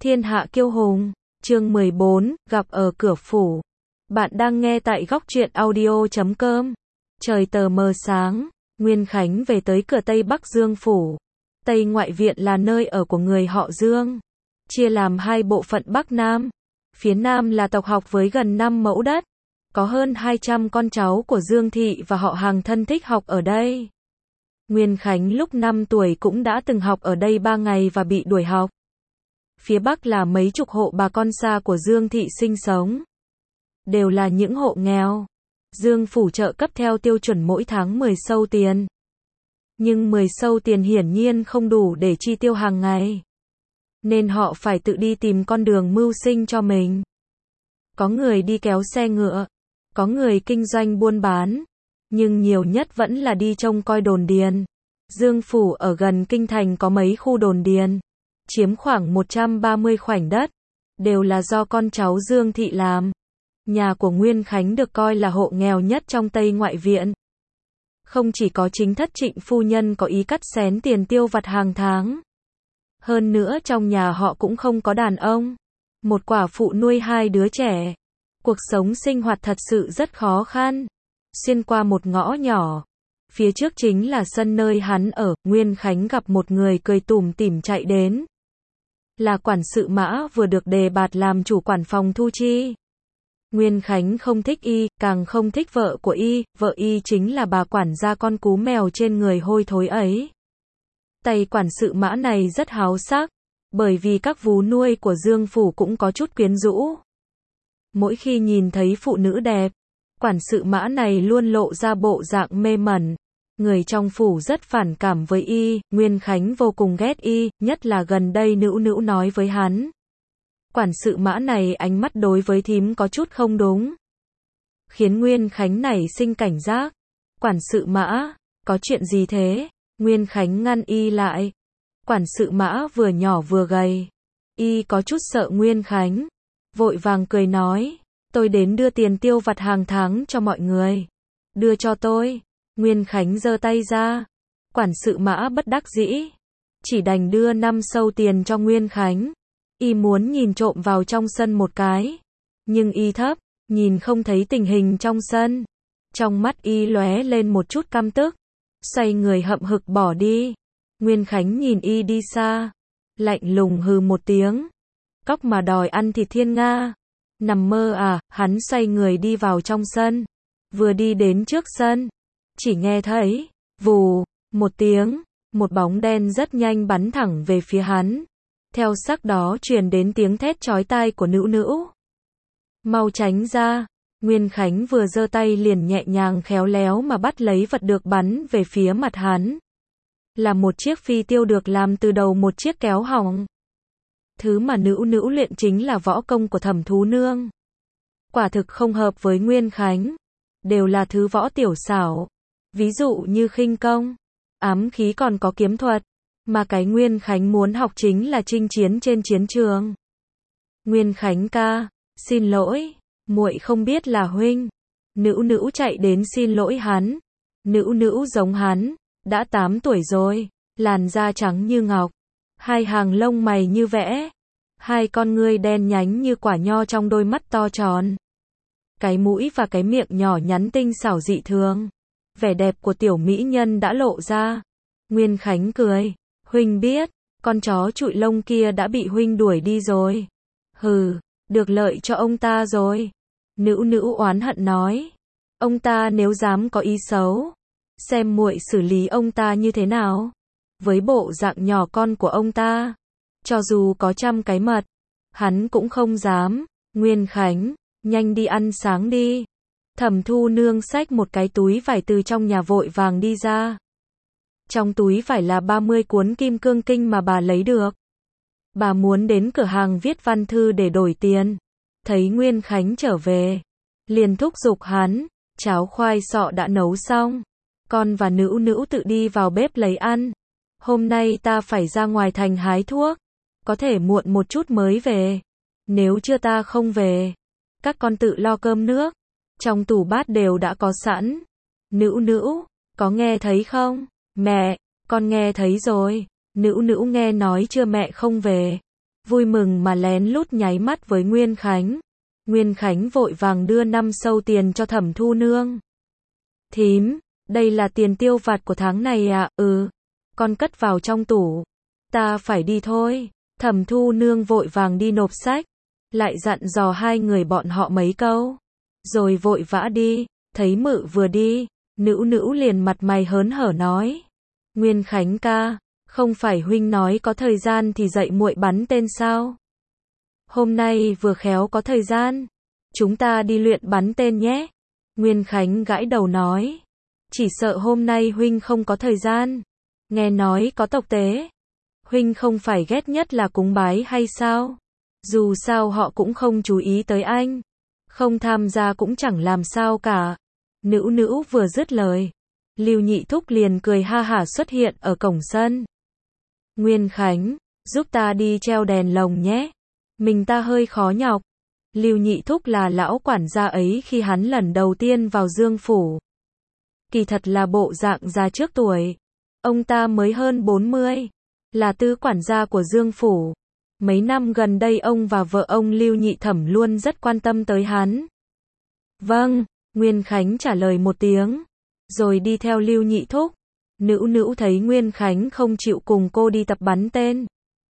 Thiên hạ kiêu hùng, chương 14, gặp ở cửa phủ. Bạn đang nghe tại góc truyện audio.com. Trời tờ mờ sáng, Nguyên Khánh về tới cửa Tây Bắc Dương phủ. Tây ngoại viện là nơi ở của người họ Dương, chia làm hai bộ phận Bắc Nam. Phía Nam là tộc học với gần 5 mẫu đất, có hơn 200 con cháu của Dương thị và họ hàng thân thích học ở đây. Nguyên Khánh lúc 5 tuổi cũng đã từng học ở đây 3 ngày và bị đuổi học. Phía Bắc là mấy chục hộ bà con xa của Dương thị sinh sống. Đều là những hộ nghèo. Dương phủ trợ cấp theo tiêu chuẩn mỗi tháng 10 sâu tiền. Nhưng 10 sâu tiền hiển nhiên không đủ để chi tiêu hàng ngày. Nên họ phải tự đi tìm con đường mưu sinh cho mình. Có người đi kéo xe ngựa, có người kinh doanh buôn bán, nhưng nhiều nhất vẫn là đi trông coi đồn điền. Dương phủ ở gần kinh thành có mấy khu đồn điền, chiếm khoảng 130 khoảnh đất, đều là do con cháu Dương thị làm. Nhà của Nguyên Khánh được coi là hộ nghèo nhất trong Tây ngoại viện. Không chỉ có chính thất Trịnh phu nhân có ý cắt xén tiền tiêu vặt hàng tháng. Hơn nữa trong nhà họ cũng không có đàn ông. Một quả phụ nuôi 2 đứa trẻ. Cuộc sống sinh hoạt thật sự rất khó khăn. Xuyên qua một ngõ nhỏ, phía trước chính là sân nơi hắn ở. Nguyên Khánh gặp một người cười tủm tỉm chạy đến. Là quản sự Mã vừa được đề bạt làm chủ quản phòng thu chi. Nguyên Khánh không thích y, càng không thích vợ của y. Vợ y chính là bà quản gia con cú mèo trên người hôi thối ấy. Tay quản sự Mã này rất háo sắc, bởi vì các vú nuôi của Dương phủ cũng có chút quyến rũ. Mỗi khi nhìn thấy phụ nữ đẹp, quản sự Mã này luôn lộ ra bộ dạng mê mẩn. Người trong phủ rất phản cảm với y. Nguyên Khánh vô cùng ghét y, nhất là gần đây Nữu Nữu nói với hắn. Quản sự Mã này ánh mắt đối với thím có chút không đúng, khiến Nguyên Khánh nảy sinh cảnh giác. Quản sự Mã, có chuyện gì thế? Nguyên Khánh ngăn y lại. Quản sự Mã vừa nhỏ vừa gầy, y có chút sợ Nguyên Khánh, vội vàng cười nói, tôi đến đưa tiền tiêu vặt hàng tháng cho mọi người. Đưa cho tôi. Nguyên Khánh giơ tay ra. Quản sự Mã bất đắc dĩ, chỉ đành đưa 5 sâu tiền cho Nguyên Khánh. Y muốn nhìn trộm vào trong sân một cái, nhưng y thấp, nhìn không thấy tình hình trong sân. Trong mắt y lóe lên một chút căm tức, xoay người hậm hực bỏ đi. Nguyên Khánh nhìn y đi xa, lạnh lùng hừ một tiếng. Cóc mà đòi ăn thịt thiên nga. Nằm mơ à? Hắn xoay người đi vào trong sân. Vừa đi đến trước sân, chỉ nghe thấy vù một tiếng, một bóng đen rất nhanh bắn thẳng về phía hắn. Theo sắc đó truyền đến tiếng thét chói tai của Nữu Nữu. Mau tránh ra. Nguyên Khánh vừa giơ tay liền nhẹ nhàng khéo léo mà bắt lấy vật được bắn về phía mặt hắn. Là một chiếc phi tiêu được làm từ đầu một chiếc kéo hỏng. Thứ mà Nữu Nữu luyện chính là võ công của Thẩm Thú Nương. Quả thực không hợp với Nguyên Khánh. Đều là thứ võ tiểu xảo. Ví dụ như khinh công, ám khí còn có kiếm thuật. Mà cái Nguyên Khánh muốn học chính là chinh chiến trên chiến trường. Nguyên Khánh ca, xin lỗi, muội không biết là huynh. Nữu Nữu chạy đến xin lỗi hắn. Nữu Nữu giống hắn, đã 8 tuổi rồi, làn da trắng như ngọc, 2 hàng lông mày như vẽ, 2 con ngươi đen nhánh như quả nho trong đôi mắt to tròn. Cái mũi và cái miệng nhỏ nhắn tinh xảo dị thường. Vẻ đẹp của tiểu mỹ nhân đã lộ ra. Nguyên Khánh cười. Huynh biết, con chó trụi lông kia đã bị huynh đuổi đi rồi. Hừ, được lợi cho ông ta rồi. Nữu Nữu oán hận nói. Ông ta nếu dám có ý xấu, xem muội xử lý ông ta như thế nào. Với bộ dạng nhỏ con của ông ta, cho dù có 100 cái mật, hắn cũng không dám. Nguyên Khánh, nhanh đi ăn sáng đi. Thẩm Thu Nương xách một cái túi vải từ trong nhà vội vàng đi ra. Trong túi vải là 30 cuốn Kim Cương Kinh mà bà lấy được. Bà muốn đến cửa hàng viết văn thư để đổi tiền. Thấy Nguyên Khánh trở về, liền thúc giục hắn. Cháo khoai sọ đã nấu xong, con và Nữu Nữu tự đi vào bếp lấy ăn. Hôm nay ta phải ra ngoài thành hái thuốc, có thể muộn một chút mới về. Nếu chưa ta không về, các con tự lo cơm nước, trong tủ bát đều đã có sẵn. Nữu Nữu, có nghe thấy không? Mẹ, con nghe thấy rồi. Nữu Nữu nghe nói chưa mẹ không về, vui mừng mà lén lút nháy mắt với Nguyên Khánh. Nguyên Khánh vội vàng đưa 5 sâu tiền cho Thẩm Thu Nương. Thím, đây là tiền tiêu vặt của tháng này ạ. Con cất vào trong tủ. Ta phải đi thôi. Thẩm Thu Nương vội vàng đi nộp sách, lại dặn dò hai người bọn họ mấy câu, rồi vội vã đi. Thấy Mự vừa đi, Nữu Nữu liền mặt mày hớn hở nói: Nguyên Khánh ca, không phải huynh nói có thời gian thì dậy muội bắn tên sao? Hôm nay vừa khéo có thời gian, chúng ta đi luyện bắn tên nhé. Nguyên Khánh gãi đầu nói: chỉ sợ hôm nay huynh không có thời gian. Nghe nói có tộc tế, huynh không phải ghét nhất là cúng bái hay sao? Dù sao họ cũng không chú ý tới anh, không tham gia cũng chẳng làm sao cả. Nữu Nữu vừa dứt lời, Lưu Nhị Thúc liền cười ha hả xuất hiện ở cổng sân. Nguyên Khánh, giúp ta đi treo đèn lồng nhé. Mình ta hơi khó nhọc. Lưu Nhị Thúc là lão quản gia ấy khi hắn lần đầu tiên vào Dương Phủ. Kỳ thật là bộ dạng già trước tuổi. Ông ta mới hơn 40, là tứ quản gia của Dương Phủ. Mấy năm gần đây ông và vợ ông Lưu Nhị Thẩm luôn rất quan tâm tới hắn. Vâng, Nguyên Khánh trả lời một tiếng, rồi đi theo Lưu Nhị Thúc. Nữu Nữu thấy Nguyên Khánh không chịu cùng cô đi tập bắn tên,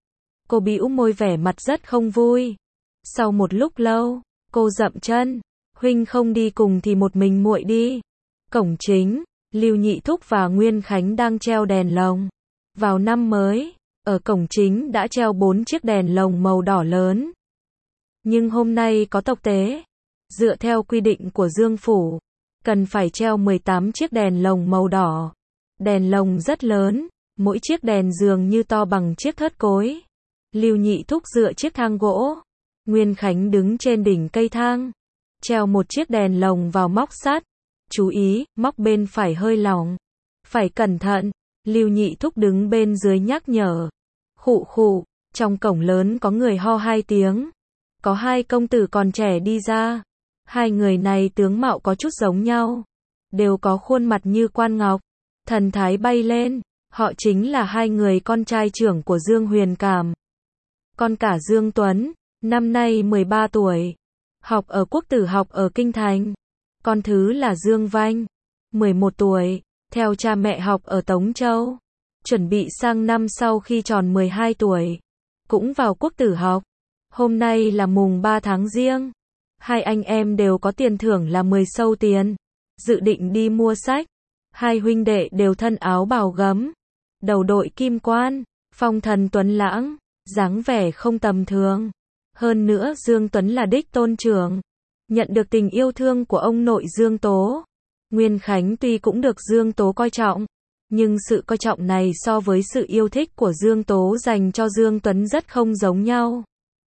cô bĩu môi vẻ mặt rất không vui. Sau một lúc lâu, cô dậm chân: huynh không đi cùng thì một mình muội đi. Cổng chính, Lưu Nhị Thúc và Nguyên Khánh đang treo đèn lồng. Vào năm mới, ở cổng chính đã treo 4 chiếc đèn lồng màu đỏ lớn. Nhưng hôm nay có tộc tế, dựa theo quy định của Dương Phủ, cần phải treo 18 chiếc đèn lồng màu đỏ. Đèn lồng rất lớn, mỗi chiếc đèn dường như to bằng chiếc thớt cối. Lưu Nhị Thúc dựa chiếc thang gỗ, Nguyên Khánh đứng trên đỉnh cây thang, treo một chiếc đèn lồng vào móc sắt. Chú ý, móc bên phải hơi lỏng, phải cẩn thận. Lưu Nhị Thúc đứng bên dưới nhắc nhở. Khụ khụ, trong cổng lớn có người ho 2 tiếng. Có 2 công tử còn trẻ đi ra. 2 người này tướng mạo có chút giống nhau, đều có khuôn mặt như quan ngọc, thần thái bay lên. Họ chính là 2 người con trai trưởng của Dương Huyền Cảm. Con cả Dương Tuấn, năm nay 13 tuổi, học ở Quốc Tử học ở Kinh Thành. Con thứ là Dương Vanh, 11 tuổi, theo cha mẹ học ở Tống Châu. Chuẩn bị sang năm sau khi tròn 12 tuổi, cũng vào Quốc Tử học. Hôm nay là mùng 3 tháng Giêng. 2 anh em đều có tiền thưởng là 10 sâu tiền, dự định đi mua sách. 2 huynh đệ đều thân áo bào gấm, đầu đội kim quan, phong thần tuấn lãng, dáng vẻ không tầm thường. Hơn nữa Dương Tuấn là đích tôn trưởng, nhận được tình yêu thương của ông nội Dương Tố. Nguyên Khánh tuy cũng được Dương Tố coi trọng, nhưng sự coi trọng này so với sự yêu thích của Dương Tố dành cho Dương Tuấn rất không giống nhau.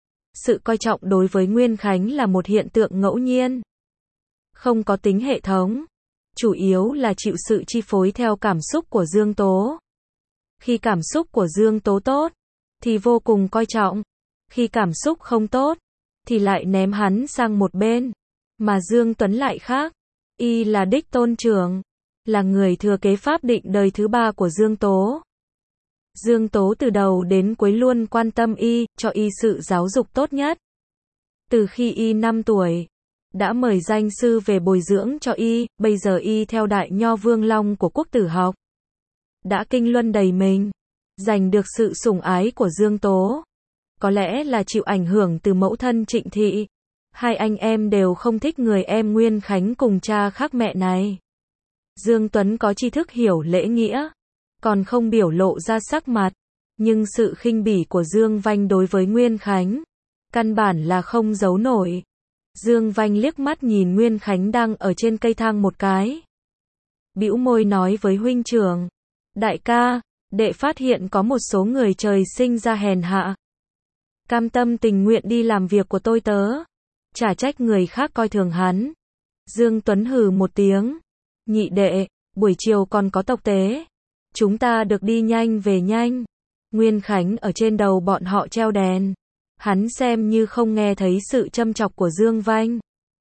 Sự coi trọng đối với Nguyên Khánh là một hiện tượng ngẫu nhiên, không có tính hệ thống, chủ yếu là chịu sự chi phối theo cảm xúc của Dương Tố. Khi cảm xúc của Dương Tố tốt, thì vô cùng coi trọng. Khi cảm xúc không tốt, thì lại ném hắn sang một bên. Mà Dương Tuấn lại khác. Y là đích tôn trưởng, là người thừa kế pháp định đời thứ 3 của Dương Tố. Dương Tố từ đầu đến cuối luôn quan tâm Y, cho Y sự giáo dục tốt nhất. Từ khi Y 5 tuổi, đã mời danh sư về bồi dưỡng cho Y, bây giờ Y theo Đại Nho Vương Long của Quốc Tử học. Đã kinh luân đầy mình, giành được sự sủng ái của Dương Tố. Có lẽ là chịu ảnh hưởng từ mẫu thân Trịnh Thị. 2 anh em đều không thích người em Nguyên Khánh cùng cha khác mẹ này. Dương Tuấn có tri thức hiểu lễ nghĩa, còn không biểu lộ ra sắc mặt. Nhưng sự khinh bỉ của Dương Vanh đối với Nguyên Khánh, căn bản là không giấu nổi. Dương Vanh liếc mắt nhìn Nguyên Khánh đang ở trên cây thang một cái, bĩu môi nói với huynh trưởng: đại ca, đệ phát hiện có một số người trời sinh ra hèn hạ, cam tâm tình nguyện đi làm việc của tôi tớ, chả trách người khác coi thường hắn. Dương Tuấn hừ một tiếng: nhị đệ, buổi chiều còn có tộc tế, chúng ta được đi nhanh về nhanh. Nguyên Khánh ở trên đầu bọn họ treo đèn, hắn xem như không nghe thấy sự châm chọc của Dương Vanh.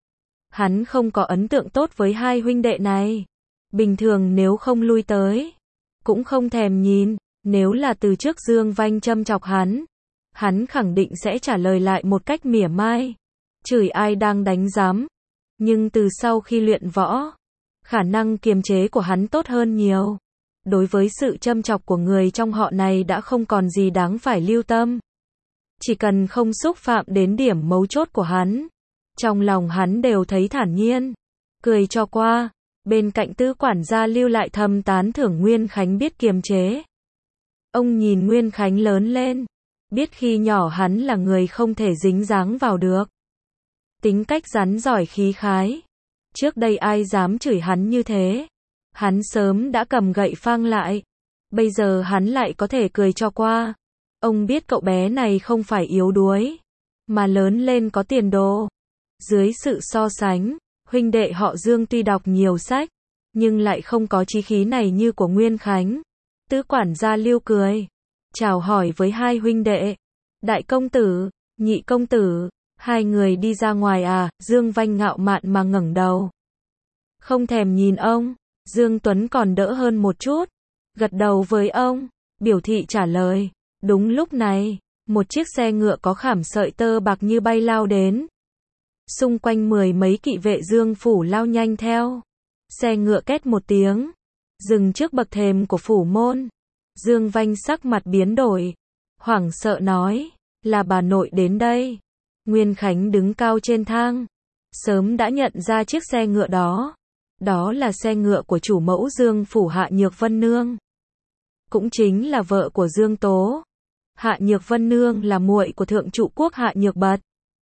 Hắn không có ấn tượng tốt với 2 huynh đệ này. Bình thường nếu không lui tới, cũng không thèm nhìn. Nếu là từ trước Dương Vanh châm chọc hắn, hắn khẳng định sẽ trả lời lại một cách mỉa mai, chửi ai đang đánh giám. Nhưng từ sau khi luyện võ, khả năng kiềm chế của hắn tốt hơn nhiều. Đối với sự châm chọc của người trong họ này đã không còn gì đáng phải lưu tâm. Chỉ cần không xúc phạm đến điểm mấu chốt của hắn, trong lòng hắn đều thấy thản nhiên, cười cho qua. Bên cạnh Tứ quản gia Lưu lại thầm tán thưởng Nguyên Khánh biết kiềm chế. Ông nhìn Nguyên Khánh lớn lên, biết khi nhỏ hắn là người không thể dính dáng vào được. Tính cách rắn giỏi khí khái. Trước đây ai dám chửi hắn như thế, hắn sớm đã cầm gậy phang lại. Bây giờ hắn lại có thể cười cho qua. Ông biết cậu bé này không phải yếu đuối, mà lớn lên có tiền đồ. Dưới sự so sánh, huynh đệ họ Dương tuy đọc nhiều sách, nhưng lại không có chí khí này như của Nguyên Khánh. Tứ quản gia Lưu cười, chào hỏi với hai huynh đệ. Đại công tử, nhị công tử, hai người đi ra ngoài à? Dương Vanh ngạo mạn mà ngẩng đầu, không thèm nhìn ông. Dương Tuấn còn đỡ hơn một chút, gật đầu với ông, biểu thị trả lời. Đúng lúc này, một chiếc xe ngựa có khảm sợi tơ bạc như bay lao đến. Xung quanh 10 mấy kỵ vệ Dương phủ lao nhanh theo. Xe ngựa két một tiếng, dừng trước bậc thềm của phủ môn. Dương Vanh sắc mặt biến đổi, hoảng sợ nói, là bà nội đến đây. Nguyên Khánh đứng cao trên thang, sớm đã nhận ra chiếc xe ngựa đó. Đó là xe ngựa của chủ mẫu Dương phủ Hạ Nhược Vân Nương, cũng chính là vợ của Dương Tố. Hạ Nhược Vân Nương là muội của thượng trụ quốc Hạ Nhược Bật.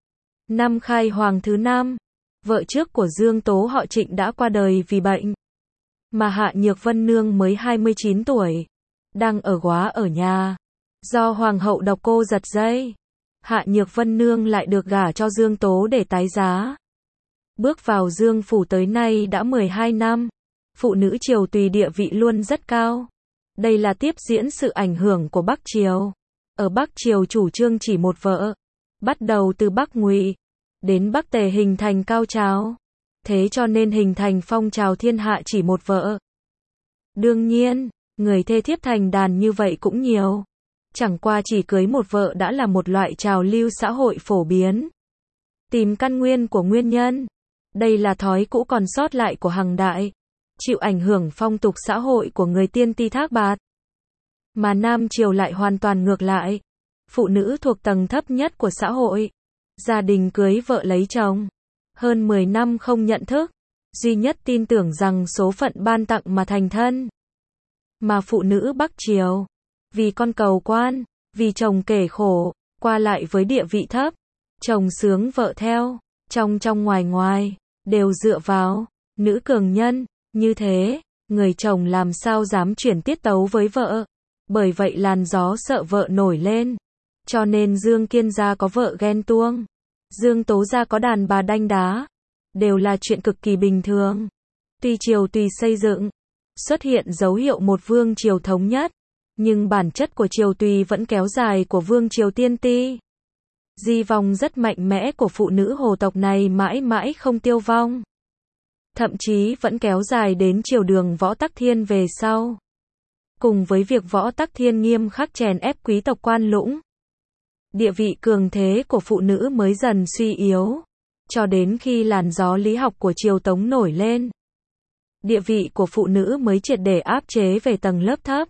Năm khai hoàng thứ 5, vợ trước của Dương Tố họ Trịnh đã qua đời vì bệnh. Mà Hạ Nhược Vân Nương mới 29 tuổi, đang ở góa ở nhà. Do hoàng hậu độc cô giật dây, Hạ Nhược Vân Nương lại được gả cho Dương Tố để tái giá. Bước vào Dương phủ tới nay đã 12 năm, phụ nữ triều tùy địa vị luôn rất cao. Đây là tiếp diễn sự ảnh hưởng của Bắc Triều. Ở Bắc Triều chủ trương chỉ một vợ, bắt đầu từ Bắc Ngụy đến Bắc Tề hình thành cao trào. Thế cho nên hình thành phong trào thiên hạ chỉ một vợ. Đương nhiên, người thê thiếp thành đàn như vậy cũng nhiều. Chẳng qua chỉ cưới một vợ đã là một loại trào lưu xã hội phổ biến. Tìm căn nguyên của nguyên nhân. Đây là thói cũ còn sót lại của Hằng Đại, chịu ảnh hưởng phong tục xã hội của người Tiên Ti Thác Bạt. Mà Nam Triều lại hoàn toàn ngược lại. Phụ nữ thuộc tầng thấp nhất của xã hội, gia đình cưới vợ lấy chồng, hơn 10 năm không nhận thức, duy nhất tin tưởng rằng số phận ban tặng mà thành thân. Mà phụ nữ Bắc Triều, vì con cầu quan, vì chồng kể khổ, qua lại với địa vị thấp, chồng sướng vợ theo, trong ngoài ngoài, đều dựa vào nữ cường nhân. Như thế, người chồng làm sao dám chuyển tiết tấu với vợ. Bởi vậy làn gió sợ vợ nổi lên. Cho nên Dương Kiên gia có vợ ghen tuông, Dương Tố gia có đàn bà đanh đá, đều là chuyện cực kỳ bình thường. Tuy triều tùy xây dựng, xuất hiện dấu hiệu một vương triều thống nhất, nhưng bản chất của triều tùy vẫn kéo dài của vương triều Tiên Ti. Di vong rất mạnh mẽ của phụ nữ hồ tộc này mãi mãi không tiêu vong. Thậm chí vẫn kéo dài đến triều Đường Võ Tắc Thiên về sau. Cùng với việc Võ Tắc Thiên nghiêm khắc chèn ép quý tộc quan lũng, địa vị cường thế của phụ nữ mới dần suy yếu. Cho đến khi làn gió lý học của triều Tống nổi lên, địa vị của phụ nữ mới triệt để áp chế về tầng lớp thấp.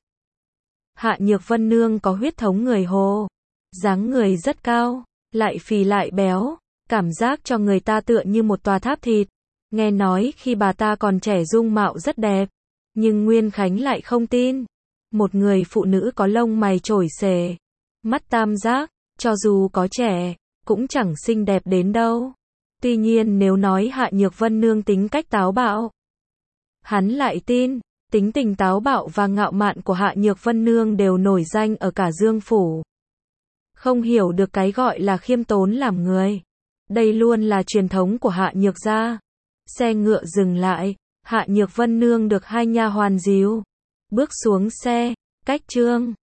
Hạ Nhược Vân Nương có huyết thống người Hồ, dáng người rất cao, lại phì lại béo, cảm giác cho người ta tựa như một tòa tháp thịt. Nghe nói khi bà ta còn trẻ dung mạo rất đẹp, nhưng Nguyên Khánh lại không tin. Một người phụ nữ có lông mày chổi xề, mắt tam giác, cho dù có trẻ, cũng chẳng xinh đẹp đến đâu. Tuy nhiên nếu nói Hạ Nhược Vân Nương tính cách táo bạo, hắn lại tin. Tính tình táo bạo và ngạo mạn của Hạ Nhược Vân Nương đều nổi danh ở cả Dương phủ. Không hiểu được cái gọi là khiêm tốn làm người. Đây luôn là truyền thống của Hạ Nhược gia. Xe ngựa dừng lại, Hạ Nhược Vân Nương được hai nha hoàn dìu bước xuống xe. Cách Trương